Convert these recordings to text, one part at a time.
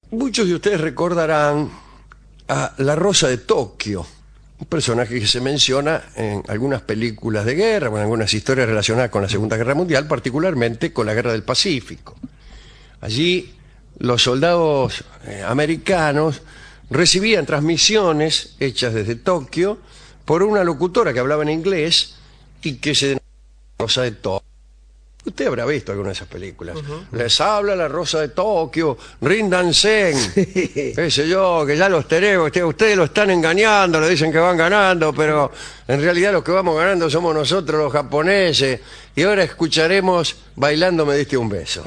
Muchos de ustedes recordarán a la Rosa de Tokio, un personaje que se menciona en algunas películas de guerra o en algunas historias relacionadas con la Segunda Guerra Mundial, particularmente con la Guerra del Pacífico. Allí los soldados americanos recibían transmisiones hechas desde Tokio por una locutora que hablaba en inglés y que se denominaba Rosa de Tokio. Usted habrá visto alguna de esas películas. Les habla la Rosa de Tokio, ríndanse, qué sé yo, que ya los tenemos, ustedes lo están engañando, le dicen que van ganando, pero en realidad los que vamos ganando somos nosotros los japoneses, y ahora escucharemos Bailando me diste un beso.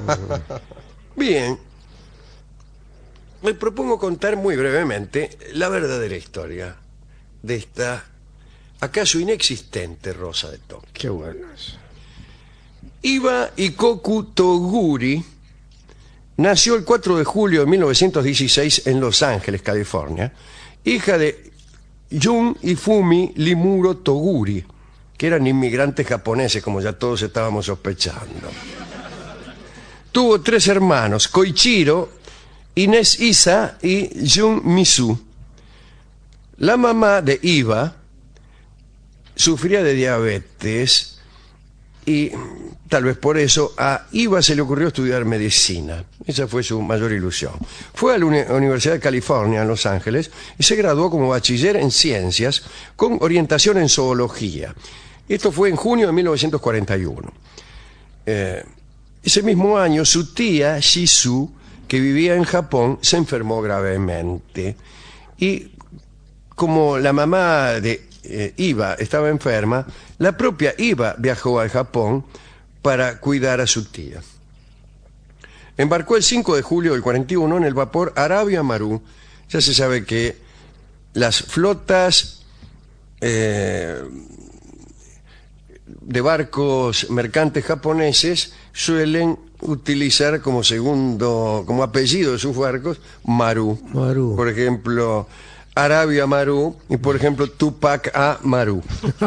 Bien, me propongo contar muy brevemente la verdadera historia de esta acaso inexistente Rosa de Tokio. Qué bueno eso. Iba Ikoku Toguri nació el 4 de julio de 1916 en Los Ángeles, California, hija de Jun y Fumi Limuro Toguri, que eran inmigrantes japoneses, como ya todos estábamos sospechando. Tuvo 3 hermanos, Koichiro, Inés Isa y Jun Misu. La mamá de Iba sufría de diabetes y tal vez por eso a Iba se le ocurrió estudiar medicina. Esa fue su mayor ilusión. Fue a la Universidad de California en Los Ángeles y se graduó como bachiller en ciencias con orientación en zoología. Esto fue en junio de 1941. Ese mismo año su tía Shizu, que vivía en Japón, se enfermó gravemente. Y como la mamá de Iba estaba enferma, la propia Iba viajó al Japón para cuidar a su tía. Embarcó el 5 de julio del 41 en el vapor Arabia Maru. Ya se sabe que las flotas de barcos mercantes japoneses suelen utilizar como apellido de sus barcos Maru. Maru. Por ejemplo, Arabia Maru y, por ejemplo, Tupac Amaru.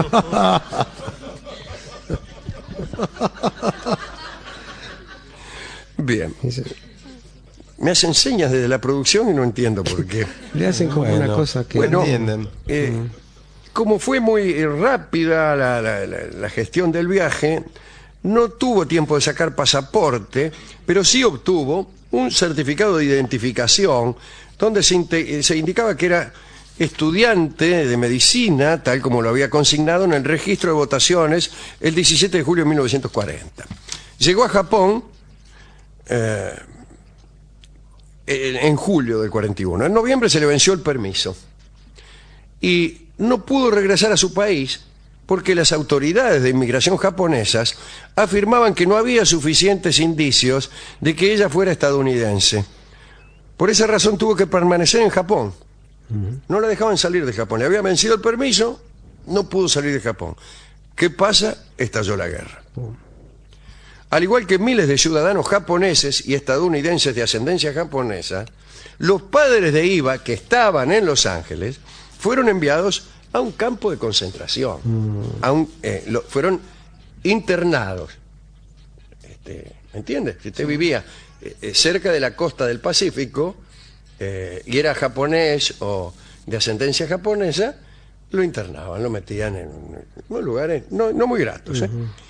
Bien. Me hacen señas desde la producción y no entiendo por qué. Le hacen como una cosa que bueno, entienden. Como fue muy rápida la gestión del viaje, no tuvo tiempo de sacar pasaporte, pero sí obtuvo un certificado de identificación donde se indicaba que era estudiante de medicina, tal como lo había consignado en el registro de votaciones el 17 de julio de 1940. Llegó a Japón en julio del 41. En noviembre se le venció el permiso y no pudo regresar a su país porque las autoridades de inmigración japonesas afirmaban que no había suficientes indicios de que ella fuera estadounidense. Por esa razón tuvo que permanecer en Japón. No la dejaban salir de Japón. Le había vencido el permiso, no pudo salir de Japón. ¿Qué pasa? Estalló la guerra. Al igual que miles de ciudadanos japoneses y estadounidenses de ascendencia japonesa, los padres de Iba, que estaban en Los Ángeles, fueron enviados a un campo de concentración. Fueron internados. ¿Me entiende? Si usted vivía cerca de la costa del Pacífico y era japonés o de ascendencia japonesa, lo internaban, lo metían en unos lugares no muy gratos.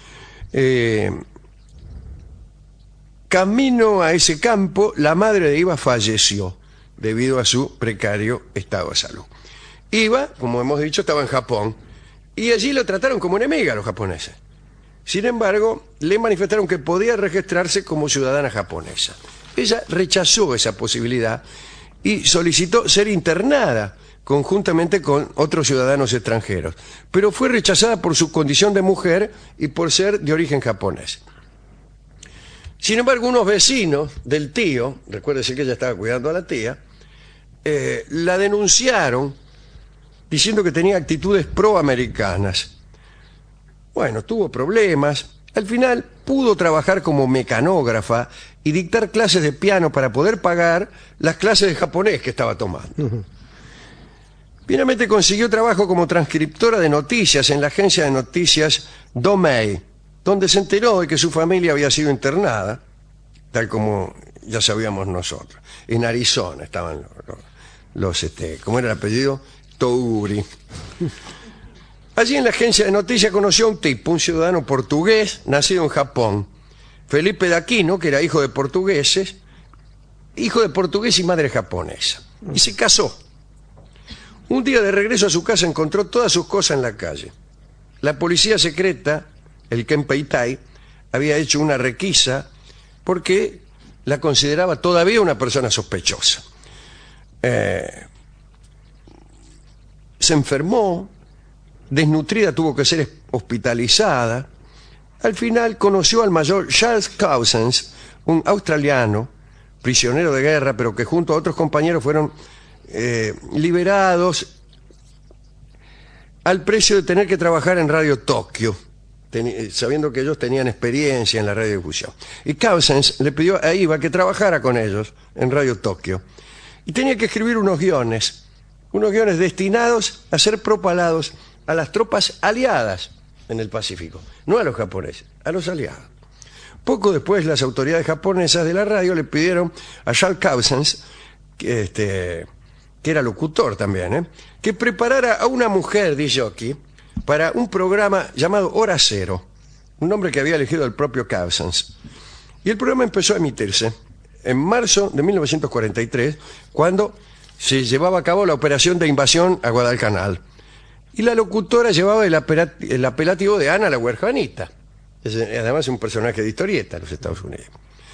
Camino a ese campo, la madre de Iba falleció debido a su precario estado de salud. Iba, como hemos dicho, estaba en Japón y allí lo trataron como enemiga a los japoneses. Sin embargo, le manifestaron que podía registrarse como ciudadana japonesa. Ella rechazó esa posibilidad y solicitó ser internada conjuntamente con otros ciudadanos extranjeros, pero fue rechazada por su condición de mujer y por ser de origen japonés. Sin embargo, unos vecinos del tío, recuérdese que ella estaba cuidando a la tía, la denunciaron diciendo que tenía actitudes proamericanas. Bueno, tuvo problemas. Al final pudo trabajar como mecanógrafa y dictar clases de piano para poder pagar las clases de japonés que estaba tomando. Finalmente consiguió trabajo como transcriptora de noticias en la agencia de noticias Domei, donde se enteró de que su familia había sido internada, tal como ya sabíamos nosotros. En Arizona estaban ¿cómo era el apellido? Toguri. Allí en la agencia de noticias conoció a un tipo, un ciudadano portugués, nacido en Japón, Felipe de Aquino, que era hijo de portugués y madre japonesa. Y se casó. Un día de regreso a su casa encontró todas sus cosas en la calle. La policía secreta, el Kenpeitai, había hecho una requisa porque la consideraba todavía una persona sospechosa. Se enfermó, desnutrida, tuvo que ser hospitalizada. Al final conoció al mayor Charles Cousins, un australiano, prisionero de guerra, pero que junto a otros compañeros fueron liberados al precio de tener que trabajar en Radio Tokio, sabiendo que ellos tenían experiencia en la radiodifusión. Y Cousins le pidió a Iva que trabajara con ellos en Radio Tokio. Y tenía que escribir unos guiones destinados a ser propalados a las tropas aliadas en el Pacífico, no a los japoneses, a los aliados. Poco después, las autoridades japonesas de la radio le pidieron a Charles Cousins, que era locutor también, que preparara a una mujer disc-jockey para un programa llamado Hora Cero, un nombre que había elegido el propio Cousins. Y el programa empezó a emitirse en marzo de 1943, cuando se llevaba a cabo la operación de invasión a Guadalcanal. Y la locutora llevaba el apelativo de Ana la huerfanita. Además es un personaje de historieta en los Estados Unidos.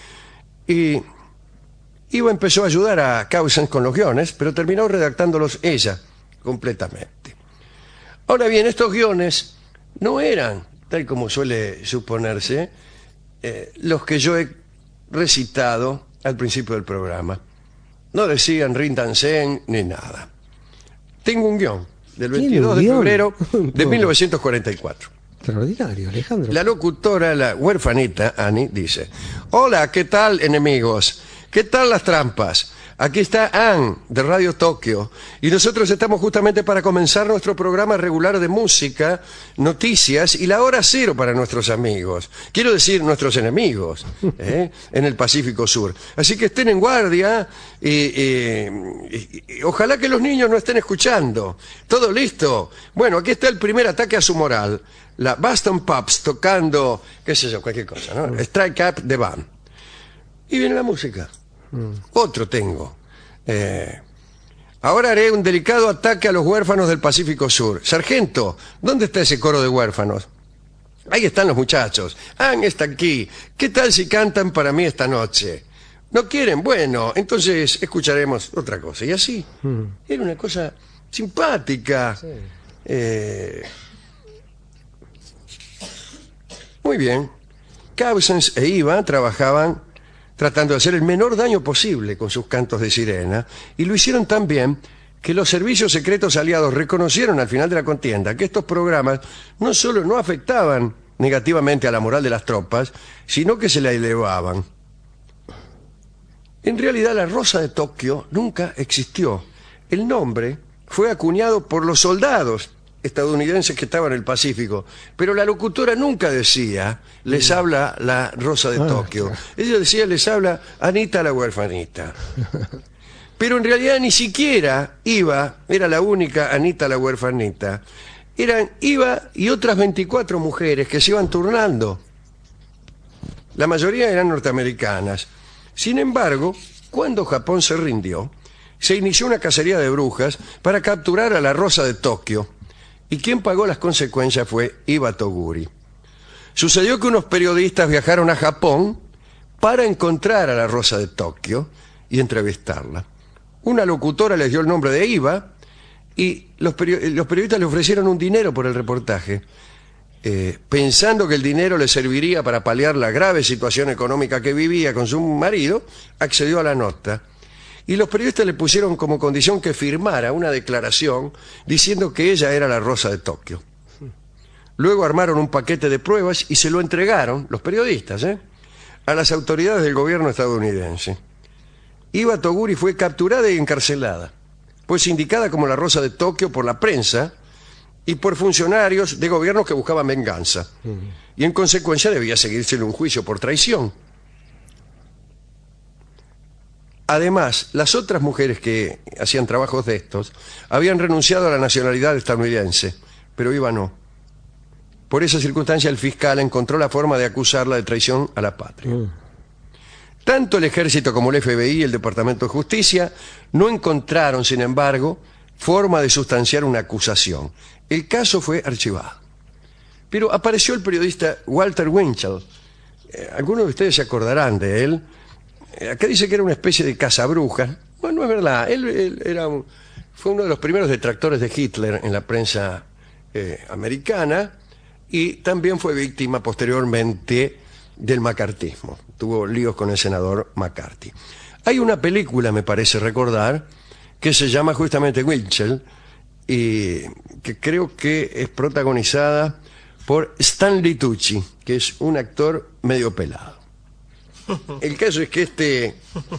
Y Iva empezó a ayudar a Cousins con los guiones, pero terminó redactándolos ella completamente. Ahora bien, estos guiones no eran, tal como suele suponerse, los que yo he recitado al principio del programa. No decían Rindansen ni nada. Tengo un guión del 22 de febrero de 1944. Extraordinario, Alejandro. La locutora, la huerfanita, Annie, dice: hola, ¿qué tal, enemigos? ¿Qué tal las trampas? Aquí está Anne, de Radio Tokio, y nosotros estamos justamente para comenzar nuestro programa regular de música, noticias y la hora cero para nuestros amigos. Quiero decir, nuestros enemigos, en el Pacífico Sur. Así que estén en guardia y ojalá que los niños no estén escuchando. ¿Todo listo? Bueno, aquí está el primer ataque a su moral. La Boston Pops tocando, qué sé yo, cualquier cosa, ¿no? Strike Up the Band. Y viene la música. Otro tengo. Ahora haré un delicado ataque a los huérfanos del Pacífico Sur. Sargento, ¿dónde está ese coro de huérfanos? Ahí están los muchachos. Anne está aquí. ¿Qué tal si cantan para mí esta noche? ¿No quieren? Bueno, entonces escucharemos otra cosa. Y así. Era una cosa simpática. Sí. Muy bien. Cousins e Iva trabajaban tratando de hacer el menor daño posible con sus cantos de sirena, y lo hicieron tan bien que los servicios secretos aliados reconocieron al final de la contienda que estos programas no solo no afectaban negativamente a la moral de las tropas, sino que se la elevaban. En realidad, la Rosa de Tokio nunca existió. El nombre fue acuñado por los soldados estadounidenses que estaban en el Pacífico, pero la locutora nunca decía les habla la Rosa de Tokio. Ella decía les habla Anita la huerfanita. Pero en realidad ni siquiera Iva era la única Anita la huerfanita. Eran Iva y otras 24 mujeres que se iban turnando. La mayoría eran norteamericanas. Sin embargo, cuando Japón se rindió, se inició una cacería de brujas para capturar a la Rosa de Tokio. Y quien pagó las consecuencias fue Iva Toguri. Sucedió que unos periodistas viajaron a Japón para encontrar a la Rosa de Tokio y entrevistarla. Una locutora les dio el nombre de Iva y los periodistas le ofrecieron un dinero por el reportaje, pensando que el dinero le serviría para paliar la grave situación económica que vivía con su marido. Accedió a la nota. Y los periodistas le pusieron como condición que firmara una declaración diciendo que ella era la Rosa de Tokio. Luego armaron un paquete de pruebas y se lo entregaron, los periodistas, a las autoridades del gobierno estadounidense. Iva Toguri fue capturada y encarcelada, pues indicada como la Rosa de Tokio por la prensa y por funcionarios de gobierno que buscaban venganza. Y en consecuencia debía seguírsele un juicio por traición. Además, las otras mujeres que hacían trabajos de estos habían renunciado a la nacionalidad estadounidense, pero Iva no. Por esa circunstancia el fiscal encontró la forma de acusarla de traición a la patria. Tanto el ejército como el FBI y el Departamento de Justicia no encontraron, sin embargo, forma de sustanciar una acusación. El caso fue archivado. Pero apareció el periodista Walter Winchell. Algunos de ustedes se acordarán de él. Acá dice que era una especie de cazabrujas. Bueno, no es verdad. Él fue uno de los primeros detractores de Hitler en la prensa americana y también fue víctima posteriormente del macartismo. Tuvo líos con el senador McCarthy. Hay una película, me parece recordar, que se llama justamente Winchell y que creo que es protagonizada por Stanley Tucci, que es un actor medio pelado. El caso es que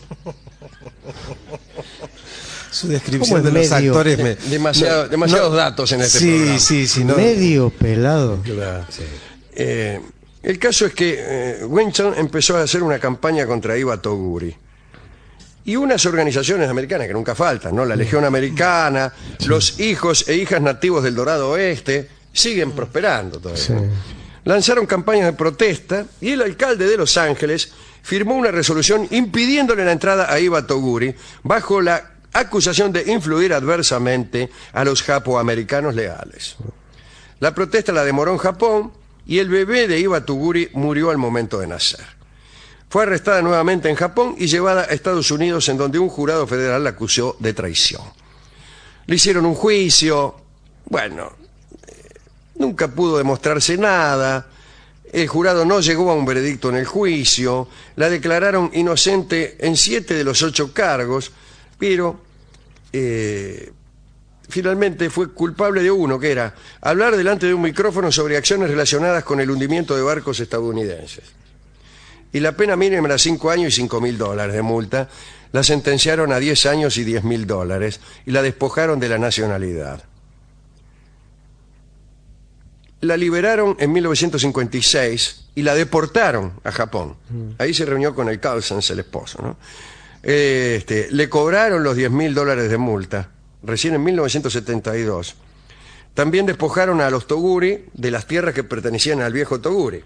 su descripción de los actores demasiados datos en este programa. Sí, no. Medio pelado. Claro. Sí. El caso es que Winchell empezó a hacer una campaña contra Iva Toguri. Y unas organizaciones americanas que nunca faltan, ¿no? La Legión Americana, los hijos e hijas nativos del Dorado Oeste, siguen prosperando todavía. Sí. Lanzaron campañas de protesta y el alcalde de Los Ángeles firmó una resolución impidiéndole la entrada a Iva Toguri bajo la acusación de influir adversamente a los japoamericanos leales. La protesta la demoró en Japón y el bebé de Iva Toguri murió al momento de nacer. Fue arrestada nuevamente en Japón y llevada a Estados Unidos, en donde un jurado federal la acusó de traición. Le hicieron un juicio. Bueno, nunca pudo demostrarse nada. El jurado no llegó a un veredicto en el juicio. La declararon inocente en 7 de los 8 cargos, pero finalmente fue culpable de uno, que era hablar delante de un micrófono sobre acciones relacionadas con el hundimiento de barcos estadounidenses. Y la pena mínima era 5 años y $5.000 de multa. La sentenciaron a 10 años y $10.000 y la despojaron de la nacionalidad. La liberaron en 1956 y la deportaron a Japón. Ahí se reunió con el Carlsens, el esposo, ¿no? Le cobraron los $10.000 de multa, recién en 1972. También despojaron a los Toguri de las tierras que pertenecían al viejo Toguri.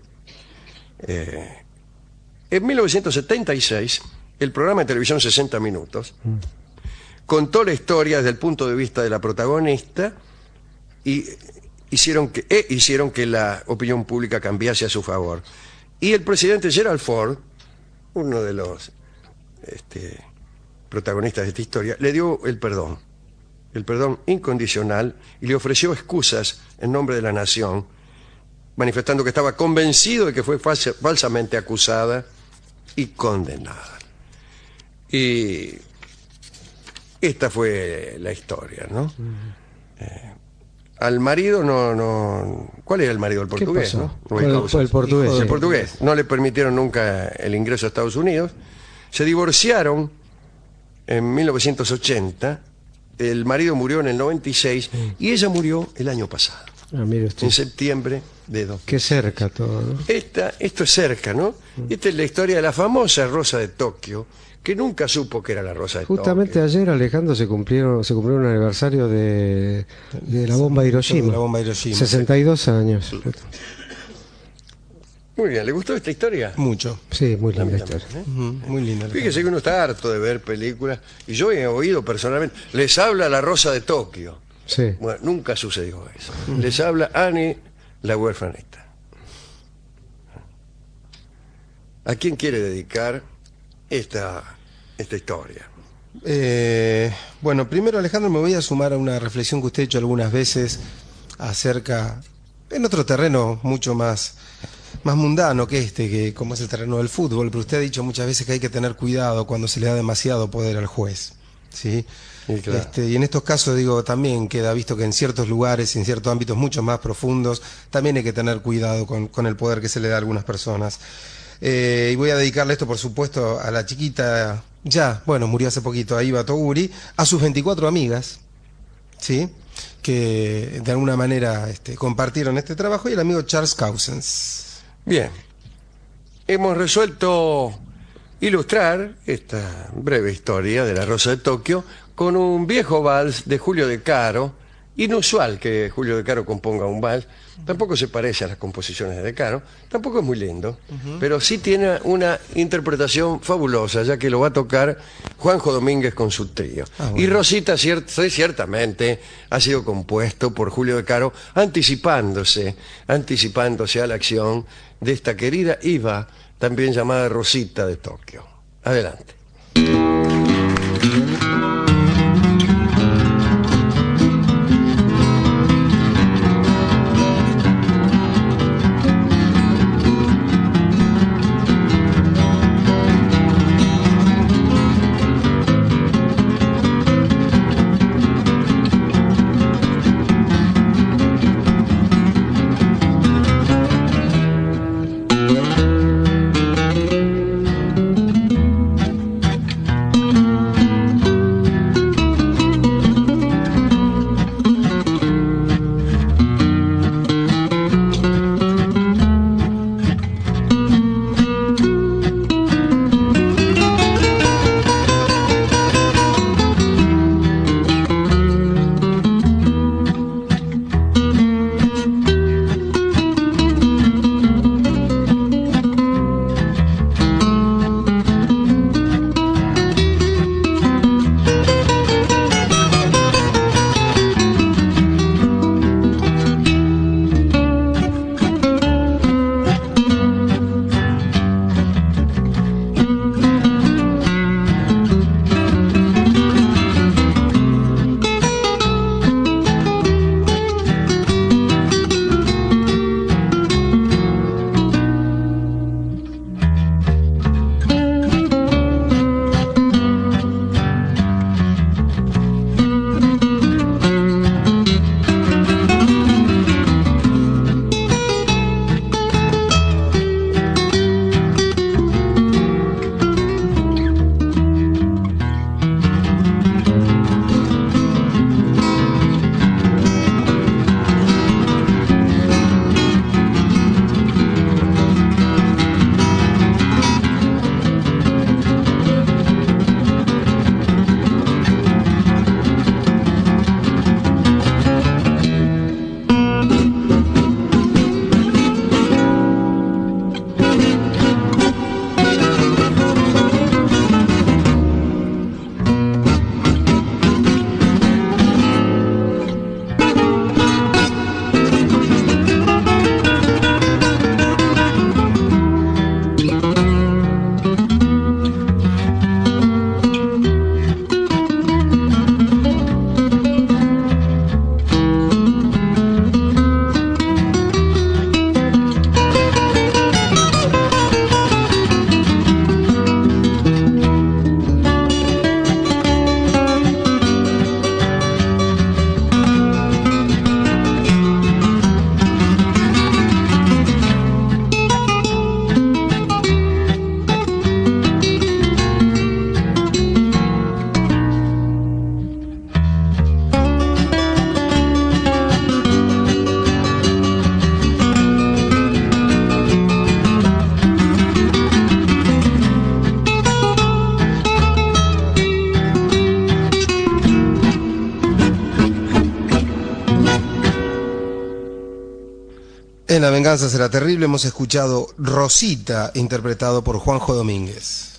En 1976, el programa de televisión 60 Minutos contó la historia desde el punto de vista de la protagonista y hicieron que la opinión pública cambiase a su favor. Y el presidente Gerald Ford, uno de los protagonistas de esta historia, le dio el perdón incondicional, y le ofreció excusas en nombre de la nación, manifestando que estaba convencido de que fue falsamente acusada y condenada. Y esta fue la historia, ¿no? Al marido no... ¿Cuál era el marido? ¿El portugués? ¿No? El portugués. El portugués. No le permitieron nunca el ingreso a Estados Unidos. Se divorciaron en 1980. El marido murió en el 96 y ella murió el año pasado. Mire usted. En septiembre de 2000. Qué cerca todo, ¿no? Esto es cerca, ¿no? Esta es la historia de la famosa Rosa de Tokio, que nunca supo que era la Rosa de Justamente Tokio. ayer, Alejandro, se cumplió un aniversario de la bomba de Hiroshima. De la bomba de Hiroshima. 62 años. Muy bien, ¿le gustó esta historia? Mucho. Sí, muy linda historia. Muy linda. Fíjese que uno está harto de ver películas, y yo he oído personalmente, les habla la Rosa de Tokio. Sí. Bueno, nunca sucedió eso. Les habla Annie, la huérfanita. ¿A quién quiere dedicar esta historia? Bueno, primero, Alejandro, me voy a sumar a una reflexión que usted ha hecho algunas veces acerca, en otro terreno mucho más mundano que que como es el terreno del fútbol, pero usted ha dicho muchas veces que hay que tener cuidado cuando se le da demasiado poder al juez, ¿sí? Sí, claro. Y en estos casos, digo, también queda visto que en ciertos lugares, en ciertos ámbitos mucho más profundos, también hay que tener cuidado con el poder que se le da a algunas personas. Y voy a dedicarle esto, por supuesto, a la chiquita, murió hace poquito, a Iva Toguri, a sus 24 amigas, ¿sí? Que de alguna manera compartieron este trabajo, y el amigo Charles Cousins. Bien. Hemos resuelto ilustrar esta breve historia de La Rosa de Tokio con un viejo vals de Julio De Caro. Inusual que Julio De Caro componga un vals, tampoco se parece a las composiciones de De Caro, tampoco es muy lindo, pero sí tiene una interpretación fabulosa, ya que lo va a tocar Juanjo Domínguez con su trío. Bueno. Y Rosita ciertamente ha sido compuesto por Julio De Caro, anticipándose a la acción de esta querida Iva, también llamada Rosita de Tokio. Adelante. En La venganza será terrible hemos escuchado Rosita, interpretado por Juanjo Domínguez.